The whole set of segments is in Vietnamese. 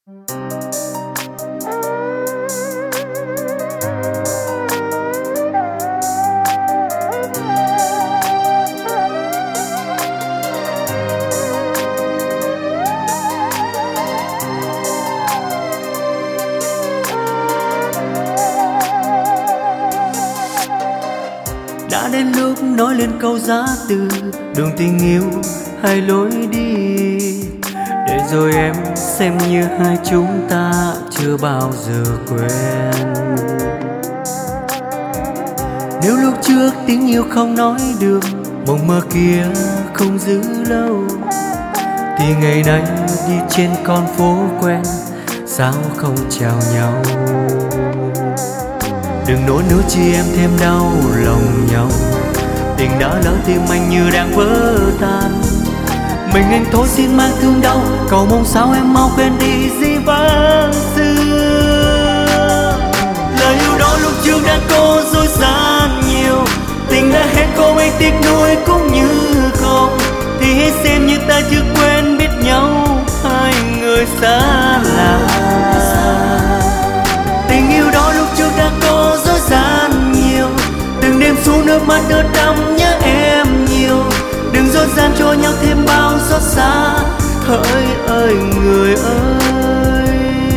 Đã đến lúc nói lên câu giá từ đường tình yêu hay lối đi, để rồi em xem như hai chúng ta chưa bao giờ quen. Nếu lúc trước tiếng yêu không nói được, mộng mơ kia không giữ lâu, thì ngày nay đi trên con phố quen, sao không chào nhau. Đừng nỗi nếu chi em thêm đau lòng nhau, tình đã lỡ tim anh như đang vỡ tan. Mình anh thôi xin mang thương đau, cầu mong sao em mau quên đi dĩ vãng xưa. Lời yêu đó lúc trước đã có dối gian nhiều, tình đã hết không anh tiếc nuối cũng như không, thì hãy xem như ta chưa quen biết nhau, hai người xa lạ. Tình yêu đó lúc trước đã có dối gian nhiều, từng đêm xuống nước mắt ướt đẫm nhớ em nhiều. Đừng dối gian cho nhau thêm bao xót xa, hỡi ơi người ơi.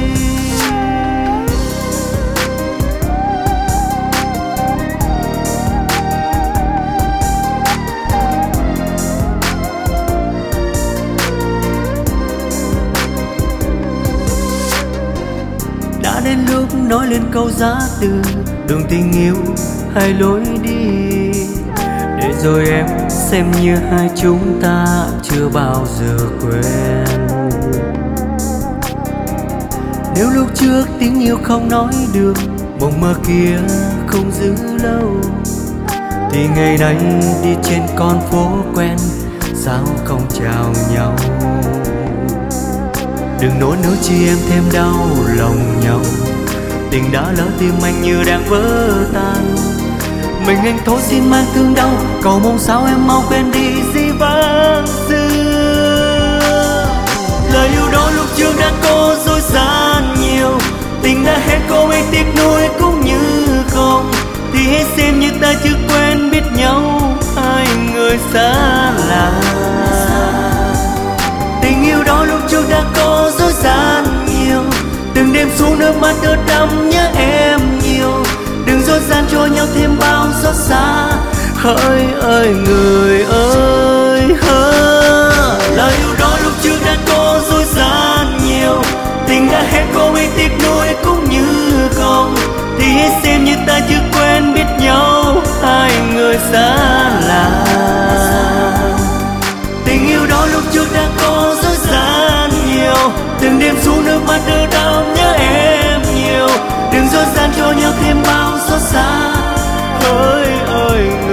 Đã đến lúc nói lên câu giá từ đường tình yêu hay lối đi, để rồi em xem như hai chúng ta chưa bao giờ quen. Nếu lúc trước tiếng yêu không nói được, mộng mơ kia không giữ lâu, thì ngày nay đi trên con phố quen, sao không chào nhau. Đừng nỗi nếu chi em thêm đau lòng nhau, tình đã lỡ tim anh như đang vỡ tan. Mình anh thôi xin mang thương đau, cầu mong sao em mau quên đi dĩ vãng xưa. Lời yêu đó lúc trước đã có dối gian nhiều, tình đã hết không anh tiếc nuối cũng như không, thì hãy xem như ta chưa quen biết nhau, hai người xa lạ. Tình yêu đó lúc trước đã có dối gian nhiều, từng đêm xuống nước mắt ướt đẫm nhớ em nhiều. Đừng dối gian cho nhau thêm bao xót xa, hỡi ơi người ơi. Lời yêu đó lúc trước đã có dối gian nhiều, tình đã hết không anh tiếc nuối cũng như không, thì hãy xem như ta chưa quen biết nhau, hai người xa lạ. Tình yêu đó lúc trước đã có dối gian nhiều, từng đêm xuống nước mắt ướt đẫm nhớ em nhiều. Đừng dối gian cho nhau thêm bao xót xa, hỡi ơi.